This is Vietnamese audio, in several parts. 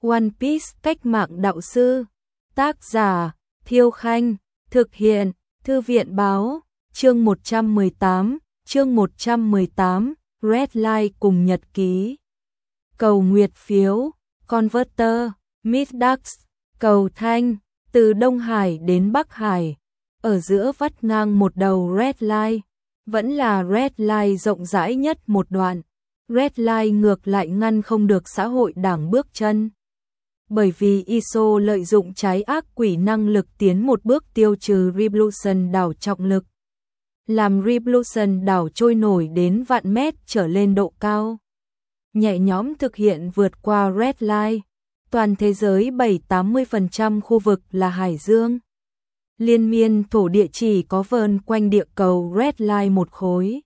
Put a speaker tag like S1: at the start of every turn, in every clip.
S1: One Piece cách mạng đạo sư. Tác giả Thiêu Khanh. Thực hiện Thư viện Báo. Chương 118. Chương 118. Red Light cùng nhật ký. Cầu nguyệt phiếu. Converter. Midax. Cầu thanh. Từ Đông Hải đến Bắc Hải. Ở giữa vắt ngang một đầu Red Light. Vẫn là Red Light rộng rãi nhất một đoạn. Red Light ngược lại ngăn không được xã hội đảng bước chân. Bởi vì ISO lợi dụng trái ác quỷ năng lực tiến một bước tiêu trừ Revolution đảo trọng lực. Làm Revolution đảo trôi nổi đến vạn mét trở lên độ cao. Nhẹ nhõm thực hiện vượt qua Red Light. Toàn thế giới 70-80% khu vực là hải dương. Liên miên thổ địa chỉ có vờn quanh địa cầu Red Light một khối.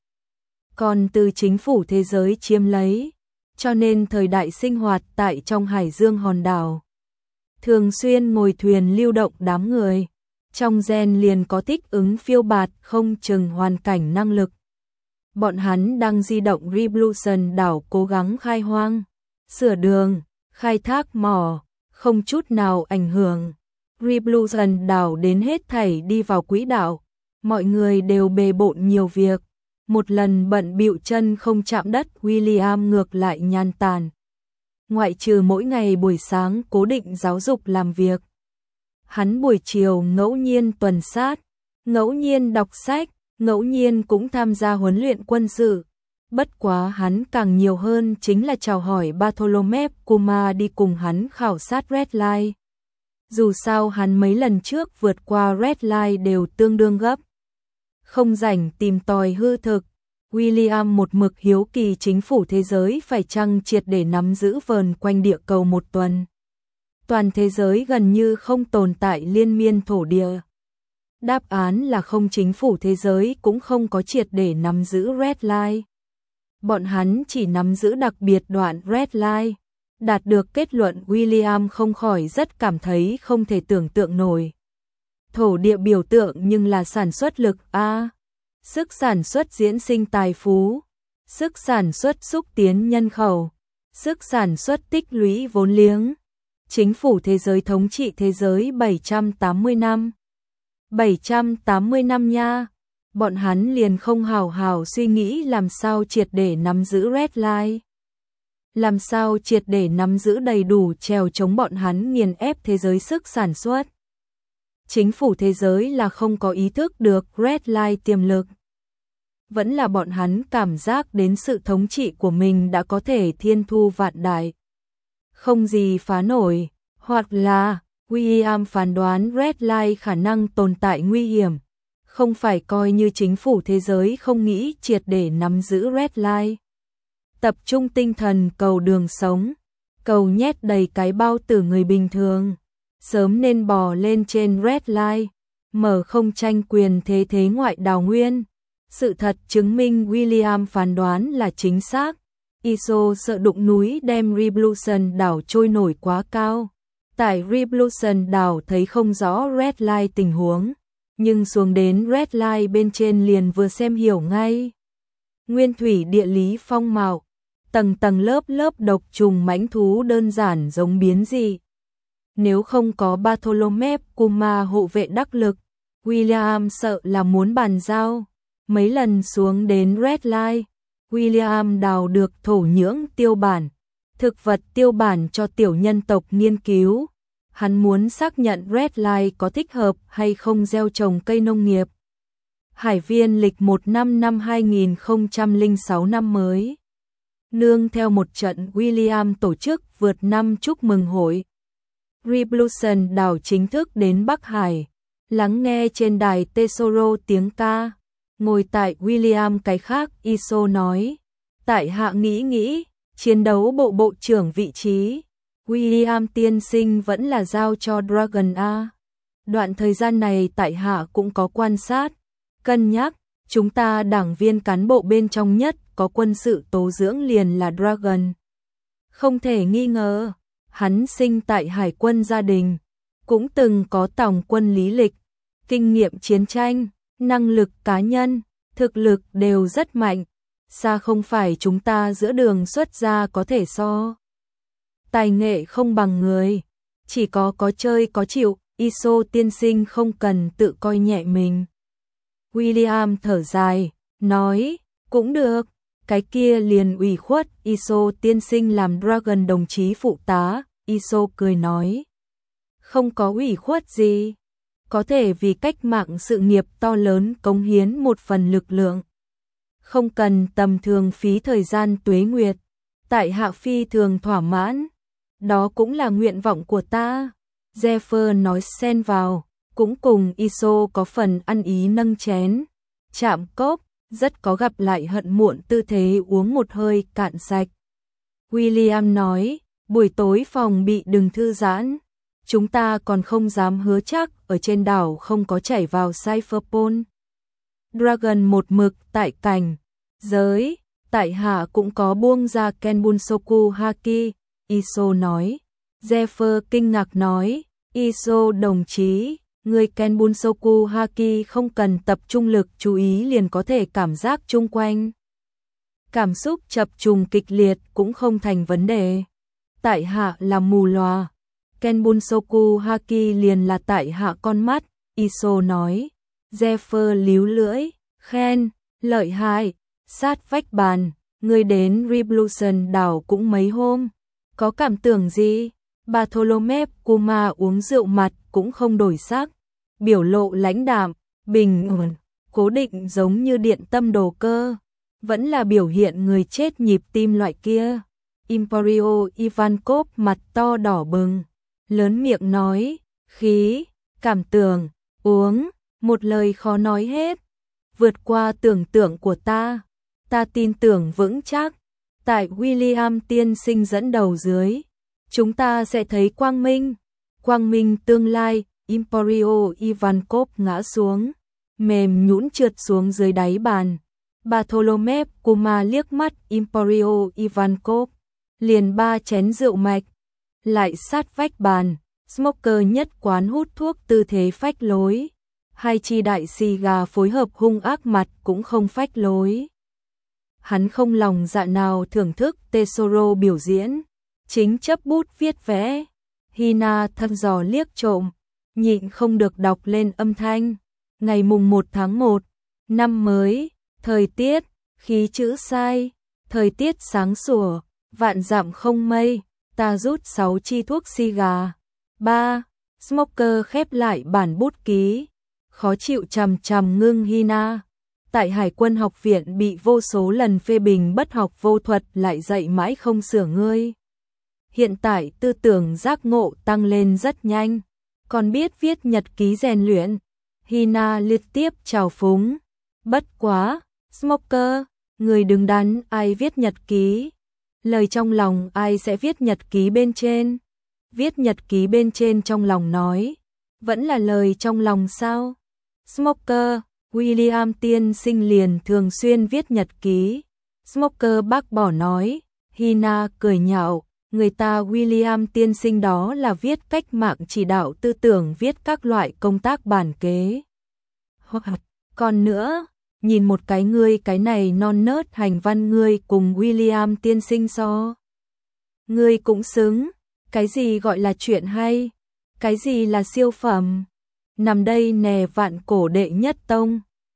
S1: Còn từ chính phủ thế giới chiếm lấy, cho nên thời đại sinh hoạt tại trong hải dương hòn đảo. Thường xuyên ngồi thuyền lưu động đám người, trong gen liền có thích ứng phiêu bạt không chừng hoàn cảnh năng lực. Bọn hắn đang di động Revolution đảo cố gắng khai hoang, sửa đường, khai thác mỏ, không chút nào ảnh hưởng. Revolution đảo đến hết thảy đi vào quỹ đạo, mọi người đều bề bộn nhiều việc. Một lần bận bịu chân không chạm đất, William ngược lại nhàn tản. Ngoại trừ mỗi ngày buổi sáng cố định giáo dục làm việc. Hắn buổi chiều ngẫu nhiên tuần sát, ngẫu nhiên đọc sách, ngẫu nhiên cũng tham gia huấn luyện quân sự. Bất quá hắn càng nhiều hơn chính là chào hỏi Bartholomew Kuma đi cùng hắn khảo sát Red Light. Dù sao hắn mấy lần trước vượt qua Red Light đều tương đương gấp. Không rảnh tìm tòi hư thực, William một mực hiếu kỳ chính phủ thế giới phải chăng triệt để nắm giữ vờn quanh địa cầu một tuần. Toàn thế giới gần như không tồn tại liên miên thổ địa. Đáp án là không, chính phủ thế giới cũng không có triệt để nắm giữ Red Light. Bọn hắn chỉ nắm giữ đặc biệt đoạn Red Light. Đạt được kết luận, William không khỏi rất cảm thấy không thể tưởng tượng nổi. Thổ địa biểu tượng nhưng là sản xuất lực A. Sức sản xuất diễn sinh tài phú. Sức sản xuất xúc tiến nhân khẩu. Sức sản xuất tích lũy vốn liếng. Chính phủ thế giới thống trị thế giới 780 năm. 780 năm nha. Bọn hắn liền không hào hào suy nghĩ làm sao triệt để nắm giữ Red Light. Làm sao triệt để nắm giữ đầy đủ trèo chống bọn hắn nghiền ép thế giới sức sản xuất. Chính phủ thế giới là không có ý thức được Red Light tiềm lực. Vẫn là bọn hắn cảm giác đến sự thống trị của mình đã có thể thiên thu vạn đại. Không gì phá nổi, hoặc là William phán đoán Red Light khả năng tồn tại nguy hiểm. Không phải coi như chính phủ thế giới không nghĩ triệt để nắm giữ Red Light. Tập trung tinh thần cầu đường sống, cầu nhét đầy cái bao tử người bình thường. Sớm nên bò lên trên Red Light, mở không tranh quyền thế thế ngoại đào nguyên. Sự thật chứng minh William phán đoán là chính xác. ISO sợ đụng núi đem Revolution đảo trôi nổi quá cao. Tại Revolution đảo thấy không rõ Red Light tình huống, nhưng xuống đến Red Light bên trên liền vừa xem hiểu ngay. Nguyên thủy địa lý phong mạo, tầng tầng lớp lớp độc trùng mãnh thú đơn giản giống biến dị. Nếu không có Bartholomew Kuma hộ vệ đắc lực, William sợ là muốn bàn giao. Mấy lần xuống đến Red Light, William đào được thổ nhưỡng tiêu bản, thực vật tiêu bản cho tiểu nhân tộc nghiên cứu. Hắn muốn xác nhận Red Light có thích hợp hay không gieo trồng cây nông nghiệp. Hải viên lịch 1 năm 2006 năm mới. Nương theo một trận William tổ chức vượt năm chúc mừng hội. Revolution đảo chính thức đến Bắc Hải, lắng nghe trên đài Tesoro tiếng ca. Ngồi tại William cái khác, ISO nói, tại hạ nghĩ, chiến đấu bộ trưởng vị trí, William tiên sinh vẫn là giao cho Dragon A. Đoạn thời gian này tại hạ cũng có quan sát, cân nhắc, chúng ta đảng viên cán bộ bên trong nhất có quân sự tố dưỡng liền là Dragon. Không thể nghi ngờ, hắn sinh tại hải quân gia đình, cũng từng có tòng quân lý lịch, kinh nghiệm chiến tranh, năng lực cá nhân, thực lực đều rất mạnh, xa không phải chúng ta giữa đường xuất gia có thể so. tài nghệ không bằng người, chỉ có chơi có chịu, Iso tiên sinh không cần tự coi nhẹ mình. William thở dài, nói, cũng được, cái kia liền ủy khuất Iso tiên sinh làm Dragon đồng chí phụ tá, Iso cười nói. Không có ủy khuất gì, có thể vì cách mạng sự nghiệp to lớn cống hiến một phần lực lượng. Không cần tầm thường phí thời gian tuế nguyệt, tại hạ phi thường thỏa mãn, đó cũng là nguyện vọng của ta. Zephyr nói xen vào, cũng cùng Iso có phần ăn ý nâng chén, chạm cốc, rất có gặp lại hận muộn tư thế uống một hơi cạn sạch. William nói, buổi tối phòng bị đừng thư giãn, chúng ta còn không dám hứa chắc ở trên đảo không có chảy vào Cypherpole. Dragon một mực tại cảnh giới, tại hạ cũng có buông ra Kenbunsoku Haki, Iso nói. Zephyr kinh ngạc nói, Iso đồng chí, người Kenbunsoku Haki không cần tập trung lực chú ý liền có thể cảm giác chung quanh. Cảm xúc chập trùng kịch liệt cũng không thành vấn đề. Tại hạ là mù lòa. Kenbunsoku Haki liền là tại hạ con mắt, Iso nói. Zephyr líu lưỡi, khen, lợi hại, sát vách bàn, người đến Revolution đảo cũng mấy hôm. Có cảm tưởng gì? Bartholomew Kuma uống rượu mặt cũng không đổi sắc, biểu lộ lãnh đạm, bình ổn, cố định giống như điện tâm đồ cơ, vẫn là biểu hiện người chết nhịp tim loại kia. Emporio Ivankov mặt to đỏ bừng, lớn miệng nói, khí, cảm tưởng, uống, một lời khó nói hết, vượt qua tưởng tượng của ta tin tưởng vững chắc, tại William tiên sinh dẫn đầu dưới, chúng ta sẽ thấy quang minh tương lai. Emporio Ivankov ngã xuống, mềm nhũn trượt xuống dưới đáy bàn. Bartholomew Kuma liếc mắt Emporio Ivankov, liền 3 chén rượu mạch, lại sát vách bàn, smoker nhất quán hút thuốc tư thế phách lối, hai chi đại xì gà phối hợp hung ác mặt cũng không phách lối. Hắn không lòng dạ nào thưởng thức Tesoro biểu diễn, chính chấp bút viết vẽ. Hina thăm dò liếc trộm, nhịn không được đọc lên âm thanh. Ngày mùng 1 tháng 1, năm mới, thời tiết, khí chữ sai, thời tiết sáng sủa, vạn dặm không mây, ta rút 6 chi thuốc xì gà. 3. Smoker khép lại bản bút ký, khó chịu chằm ngưng Hina. Tại Hải quân học viện bị vô số lần phê bình bất học vô thuật lại dạy mãi không sửa ngươi. Hiện tại tư tưởng giác ngộ tăng lên rất nhanh, còn biết viết nhật ký rèn luyện. Hina liên tiếp chào phúng. Bất quá, Smoker, người đứng đắn ai viết nhật ký? Lời trong lòng ai sẽ viết nhật ký bên trên? Viết nhật ký bên trên trong lòng nói, vẫn là lời trong lòng sao? Smoker, William tiên sinh liền thường xuyên viết nhật ký. Smoker bác bỏ nói. Hina cười nhạo, người ta William tiên sinh đó là viết cách mạng chỉ đạo tư tưởng, viết các loại công tác bản kế. Còn nữa, nhìn một cái ngươi cái này non nớt hành văn ngươi cùng William tiên sinh so. Ngươi cũng xứng, cái gì gọi là chuyện hay, cái gì là siêu phẩm. Nằm đây nè vạn cổ đệ nhất tông.